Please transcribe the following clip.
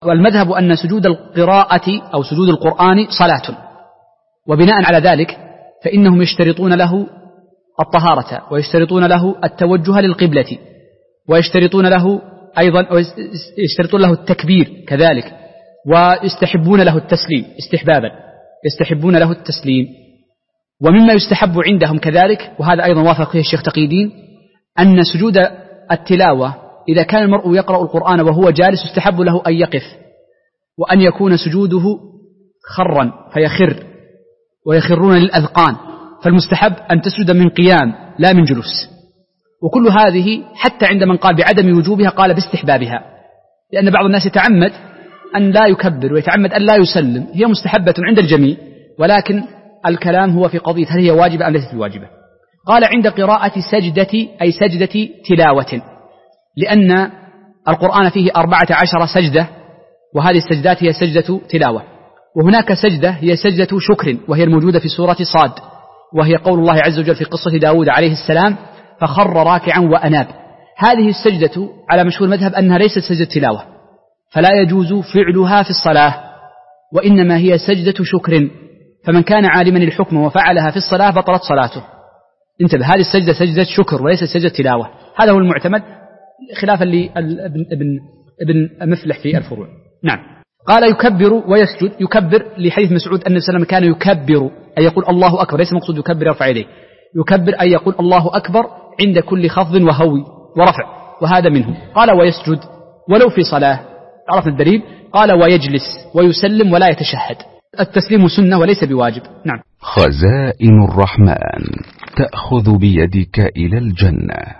والمذهب أن سجود القراءة أو سجود القرآن صلاة، وبناء على ذلك فإنهم يشترطون له الطهارة، ويشترطون له التوجه للقبلة، ويشترطون له أيضا يشترطون له التكبير كذلك، ويستحبون له التسليم استحبابا، يستحبون له التسليم. ومما يستحب عندهم كذلك، وهذا أيضا وافق فيه الشيخ تقي الدين، أن سجود التلاوة إذا كان المرء يقرأ القرآن وهو جالس يستحب له أن يقف، وأن يكون سجوده خرا فيخر، ويخرون للأذقان، فالمستحب أن تسجد من قيام لا من جلوس. وكل هذه حتى عند من قال بعدم وجوبها قال باستحبابها، لأن بعض الناس يتعمد أن لا يكبر ويتعمد أن لا يسلم، هي مستحبة عند الجميع، ولكن الكلام هو في قضية هل هي واجبة أم ليست بواجبة. قال عند قراءة سجدة أي سجدة تلاوة، لأن القرآن فيه 14 سجدة، وهذه السجدات هي سجدة تلاوة. وهناك سجدة هي سجدة شكر، وهي الموجودة في سورة صاد، وهي قول الله عز وجل في قصة داود عليه السلام فخر راكعا وأناب. هذه السجدة على مشهور المذهب أنها ليست سجدة تلاوة، فلا يجوز فعلها في الصلاة، وإنما هي سجدة شكر، فمن كان عالما الحكم وفعلها في الصلاة بطلت صلاته. انتبه، هذه السجدة سجدة شكر وليست سجدة تلاوة، هذا هو المعتمد خلافا لابن مفلح في الفروع. نعم. قال يكبر ويسجد، يكبر لحديث مسعود أن النبي صلى الله عليه وسلم كان يكبر أي يقول الله أكبر، ليس مقصود يكبر يرفع يديه، يكبر أي يقول الله أكبر عند كل خفض وهوي ورفع، وهذا منه. قال ويسجد ولو في صلاة، عرفنا الدليل. قال ويجلس ويسلم ولا يتشهد، التسليم سنة وليس بواجب. نعم. خزائن الرحمن تأخذ بيدك إلى الجنة.